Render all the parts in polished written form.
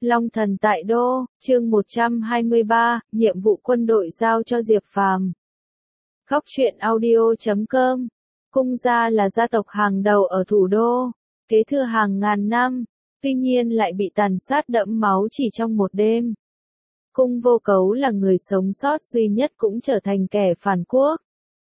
Long Thần tại Đô, chương 123, nhiệm vụ quân đội giao cho Diệp Phàm. Góc truyện audio.com. Cung gia là gia tộc hàng đầu ở thủ đô, kế thừa hàng ngàn năm, tuy nhiên lại bị tàn sát đẫm máu chỉ trong một đêm. Cung Vô Cấu là người sống sót duy nhất cũng trở thành kẻ phản quốc.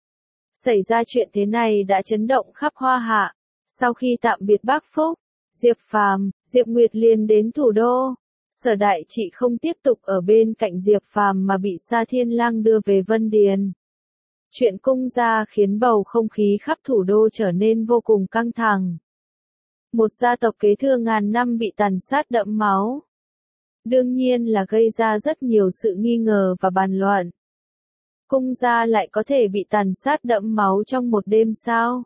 Xảy ra chuyện thế này đã chấn động khắp Hoa Hạ. Sau khi tạm biệt Bác Phúc, Diệp Phàm, Diệp Nguyệt liền đến thủ đô. Sở Đại Trị không tiếp tục ở bên cạnh Diệp Phàm mà bị Sa Thiên Lang đưa về Vân Điền. Chuyện cung gia khiến bầu không khí khắp thủ đô trở nên vô cùng căng thẳng. Một gia tộc kế thừa ngàn năm bị tàn sát đẫm máu. Đương nhiên là gây ra rất nhiều sự nghi ngờ và bàn luận. Cung gia lại có thể bị tàn sát đẫm máu trong một đêm sao?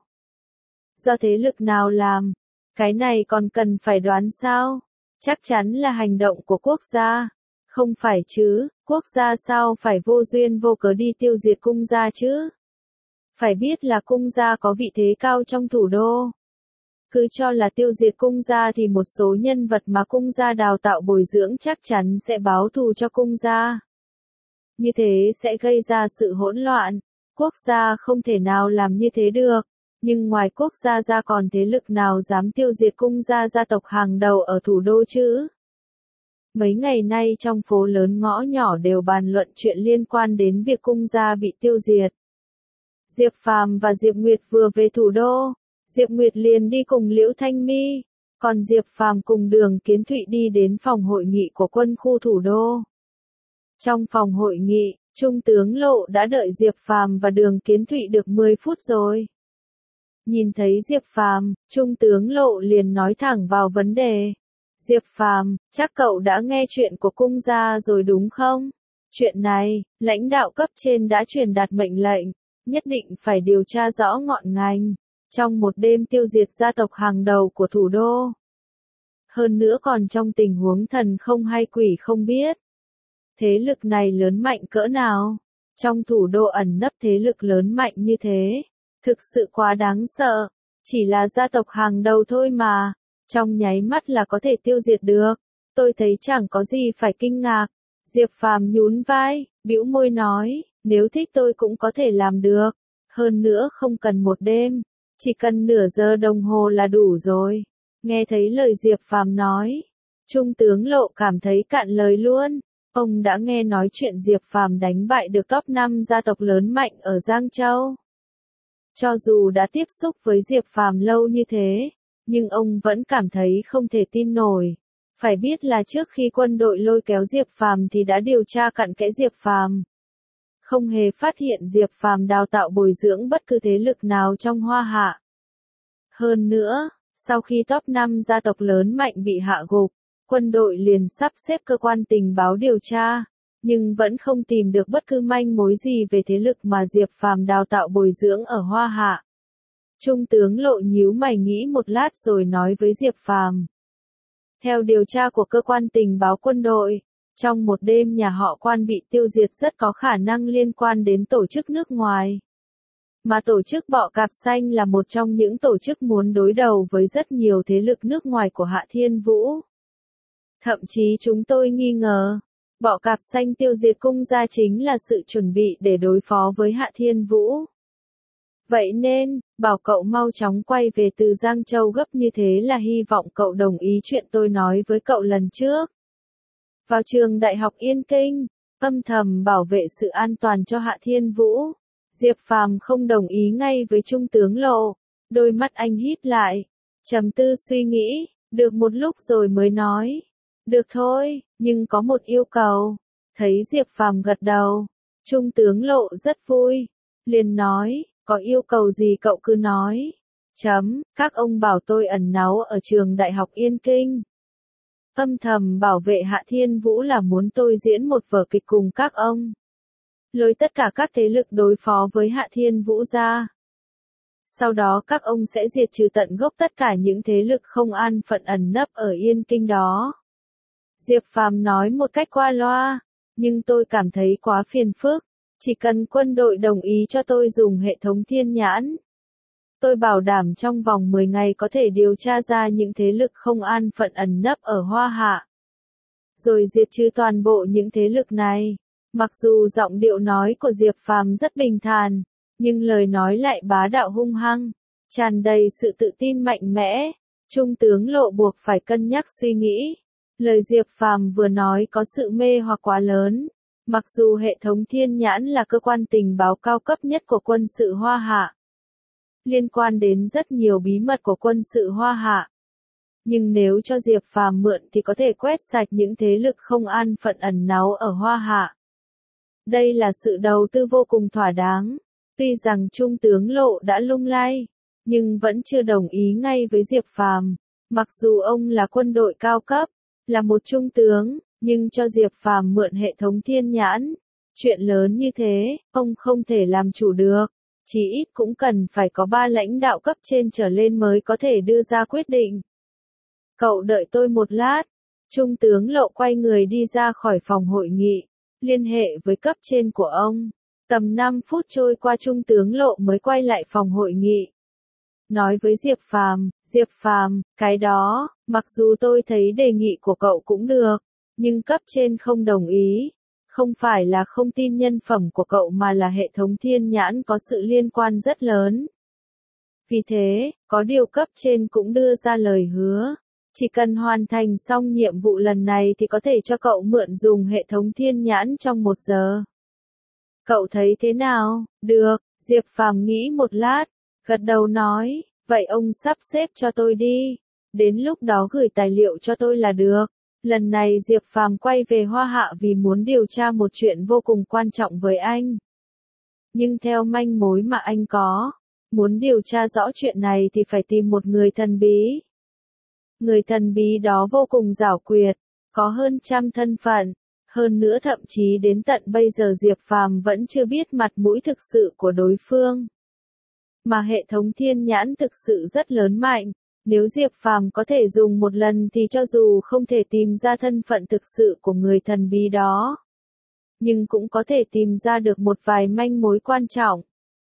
Do thế lực nào làm? Cái này còn cần phải đoán sao? Chắc chắn là hành động của quốc gia. Không phải chứ, quốc gia sao phải vô duyên vô cớ đi tiêu diệt cung gia chứ? Phải biết là cung gia có vị thế cao trong thủ đô. Cứ cho là tiêu diệt cung gia thì một số nhân vật mà cung gia đào tạo bồi dưỡng chắc chắn sẽ báo thù cho cung gia. Như thế sẽ gây ra sự hỗn loạn. Quốc gia không thể nào làm như thế được. Nhưng ngoài quốc gia ra còn thế lực nào dám tiêu diệt cung gia gia tộc hàng đầu ở thủ đô chứ? Mấy ngày nay trong phố lớn ngõ nhỏ đều bàn luận chuyện liên quan đến việc cung gia bị tiêu diệt. Diệp Phàm và Diệp Nguyệt vừa về thủ đô, Diệp Nguyệt liền đi cùng Liễu Thanh Mi, còn Diệp Phàm cùng Đường Kiến Thụy đi đến phòng hội nghị của quân khu thủ đô. Trong phòng hội nghị, Trung tướng Lộ đã đợi Diệp Phàm và Đường Kiến Thụy được 10 phút rồi. Nhìn thấy Diệp Phàm, Trung tướng Lộ liền nói thẳng vào vấn đề. Diệp Phàm, chắc cậu đã nghe chuyện của cung gia rồi đúng không? Chuyện này, lãnh đạo cấp trên đã truyền đạt mệnh lệnh, nhất định phải điều tra rõ ngọn ngành, trong một đêm tiêu diệt gia tộc hàng đầu của thủ đô. Hơn nữa còn trong tình huống thần không hay quỷ không biết. Thế lực này lớn mạnh cỡ nào? Trong thủ đô ẩn nấp thế lực lớn mạnh như thế, thực sự quá đáng sợ, chỉ là gia tộc hàng đầu thôi mà. Trong nháy mắt là có thể tiêu diệt được, tôi thấy chẳng có gì phải kinh ngạc. Diệp Phàm nhún vai, bĩu môi nói, nếu thích tôi cũng có thể làm được, hơn nữa không cần một đêm, chỉ cần nửa giờ đồng hồ là đủ rồi. Nghe thấy lời Diệp Phàm nói, Trung tướng Lộ cảm thấy cạn lời luôn. Ông đã nghe nói chuyện Diệp Phàm đánh bại được top 5 gia tộc lớn mạnh ở Giang Châu. Cho dù đã tiếp xúc với Diệp Phàm lâu như thế, nhưng ông vẫn cảm thấy không thể tin nổi. Phải biết là trước khi quân đội lôi kéo Diệp Phàm thì đã điều tra cặn kẽ Diệp Phàm. Không hề phát hiện Diệp Phàm đào tạo bồi dưỡng bất cứ thế lực nào trong Hoa Hạ. Hơn nữa, sau khi top 5 gia tộc lớn mạnh bị hạ gục, quân đội liền sắp xếp cơ quan tình báo điều tra, nhưng vẫn không tìm được bất cứ manh mối gì về thế lực mà Diệp Phàm đào tạo bồi dưỡng ở Hoa Hạ. Trung tướng Lộ nhíu mày nghĩ một lát rồi nói với Diệp Phàm. Theo điều tra của cơ quan tình báo quân đội, trong một đêm nhà họ Quan bị tiêu diệt rất có khả năng liên quan đến tổ chức nước ngoài. Mà tổ chức Bọ Cạp Xanh là một trong những tổ chức muốn đối đầu với rất nhiều thế lực nước ngoài của Hạ Thiên Vũ. Thậm chí chúng tôi nghi ngờ, Bọ Cạp Xanh tiêu diệt cung gia chính là sự chuẩn bị để đối phó với Hạ Thiên Vũ. Vậy nên, bảo cậu mau chóng quay về từ Giang Châu gấp như thế là hy vọng cậu đồng ý chuyện tôi nói với cậu lần trước. Vào trường Đại học Yên Kinh, âm thầm bảo vệ sự an toàn cho Hạ Thiên Vũ. Diệp Phàm không đồng ý ngay với Trung tướng Lộ, đôi mắt anh híp lại, trầm tư suy nghĩ, được một lúc rồi mới nói. Được thôi, nhưng có một yêu cầu. Thấy Diệp Phàm gật đầu, Trung tướng Lộ rất vui, liền nói. Có yêu cầu gì cậu cứ nói. Các ông bảo tôi ẩn náu ở trường Đại học Yên Kinh. Âm thầm bảo vệ Hạ Thiên Vũ là muốn tôi diễn một vở kịch cùng các ông. Lôi tất cả các thế lực đối phó với Hạ Thiên Vũ ra. Sau đó các ông sẽ diệt trừ tận gốc tất cả những thế lực không an phận ẩn nấp ở Yên Kinh đó. Diệp Phàm nói một cách qua loa, nhưng tôi cảm thấy quá phiền phức. Chỉ cần quân đội đồng ý cho tôi dùng hệ thống thiên nhãn, tôi bảo đảm trong vòng 10 ngày có thể điều tra ra những thế lực không an phận ẩn nấp ở Hoa Hạ. rồi diệt trừ toàn bộ những thế lực này. Mặc dù giọng điệu nói của Diệp Phàm rất bình thản, nhưng lời nói lại bá đạo hung hăng, tràn đầy sự tự tin mạnh mẽ. Trung tướng Lộ buộc phải cân nhắc suy nghĩ. Lời Diệp Phàm vừa nói có sự mê hoặc quá lớn. Mặc dù hệ thống Thiên Nhãn là cơ quan tình báo cao cấp nhất của quân sự Hoa Hạ, liên quan đến rất nhiều bí mật của quân sự Hoa Hạ, nhưng nếu cho Diệp Phàm mượn thì có thể quét sạch những thế lực không an phận ẩn náu ở Hoa Hạ. Đây là sự đầu tư vô cùng thỏa đáng. Tuy rằng Trung tướng Lộ đã lung lay, nhưng vẫn chưa đồng ý ngay với Diệp Phàm. Mặc dù ông là quân đội cao cấp, là một trung tướng, nhưng cho Diệp Phàm mượn hệ thống Thiên Nhãn, chuyện lớn như thế, ông không thể làm chủ được. Chí ít cũng cần phải có 3 lãnh đạo cấp trên trở lên mới có thể đưa ra quyết định. Cậu đợi tôi một lát. Trung tướng Lộ quay người đi ra khỏi phòng hội nghị, liên hệ với cấp trên của ông. Tầm 5 phút trôi qua Trung tướng Lộ mới quay lại phòng hội nghị. Nói với Diệp Phàm, cái đó, mặc dù tôi thấy đề nghị của cậu cũng được, nhưng cấp trên không đồng ý. Không phải là không tin nhân phẩm của cậu mà là hệ thống Thiên Nhãn có sự liên quan rất lớn. Vì thế, có điều cấp trên cũng đưa ra lời hứa. Chỉ cần hoàn thành xong nhiệm vụ lần này thì có thể cho cậu mượn dùng hệ thống Thiên Nhãn trong 1 giờ. Cậu thấy thế nào? Được, Diệp Phàm nghĩ một lát, gật đầu nói, vậy ông sắp xếp cho tôi đi. Đến lúc đó gửi tài liệu cho tôi là được. Lần này Diệp Phàm quay về Hoa Hạ vì muốn điều tra một chuyện vô cùng quan trọng với anh. Nhưng theo manh mối mà anh có, muốn điều tra rõ chuyện này thì phải tìm một người thần bí. Người thần bí đó vô cùng giảo quyệt, có hơn 100 thân phận, hơn nữa thậm chí đến tận bây giờ Diệp Phàm vẫn chưa biết mặt mũi thực sự của đối phương. Mà hệ thống Thiên Nhãn thực sự rất lớn mạnh, nếu Diệp Phàm có thể dùng một lần thì cho dù không thể tìm ra thân phận thực sự của người thần bí đó, nhưng cũng có thể tìm ra được một vài manh mối quan trọng.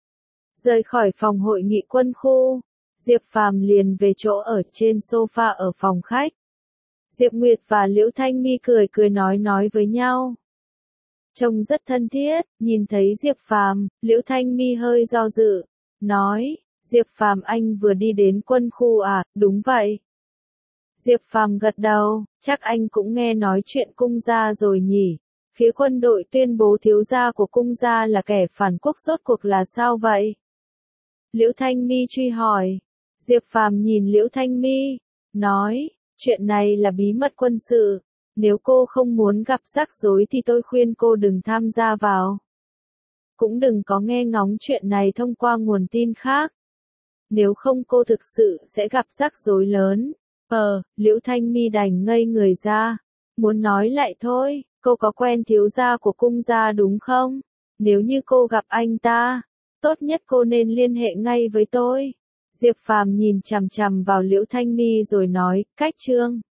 Rời khỏi phòng hội nghị quân khu, Diệp Phàm liền về chỗ ở trên sofa ở phòng khách. Diệp Nguyệt và Liễu Thanh Mi cười cười nói với nhau. Trông rất thân thiết, nhìn thấy Diệp Phàm, Liễu Thanh Mi hơi do dự, nói, Diệp Phàm anh vừa đi đến quân khu à, đúng vậy. Diệp Phàm gật đầu, chắc anh cũng nghe nói chuyện cung gia rồi nhỉ. Phía quân đội tuyên bố thiếu gia của cung gia là kẻ phản quốc rốt cuộc là sao vậy? Liễu Thanh Mi truy hỏi. Diệp Phàm nhìn Liễu Thanh Mi, nói, chuyện này là bí mật quân sự, nếu cô không muốn gặp rắc rối thì tôi khuyên cô đừng tham gia vào. Cũng đừng có nghe ngóng chuyện này thông qua nguồn tin khác. Nếu không cô thực sự sẽ gặp rắc rối lớn. Liễu Thanh Mi đành ngây người ra. Muốn nói lại thôi, cô có quen thiếu gia của cung gia đúng không? Nếu như cô gặp anh ta, tốt nhất cô nên liên hệ ngay với tôi. Diệp Phàm nhìn chằm chằm vào Liễu Thanh Mi rồi nói, cách chương.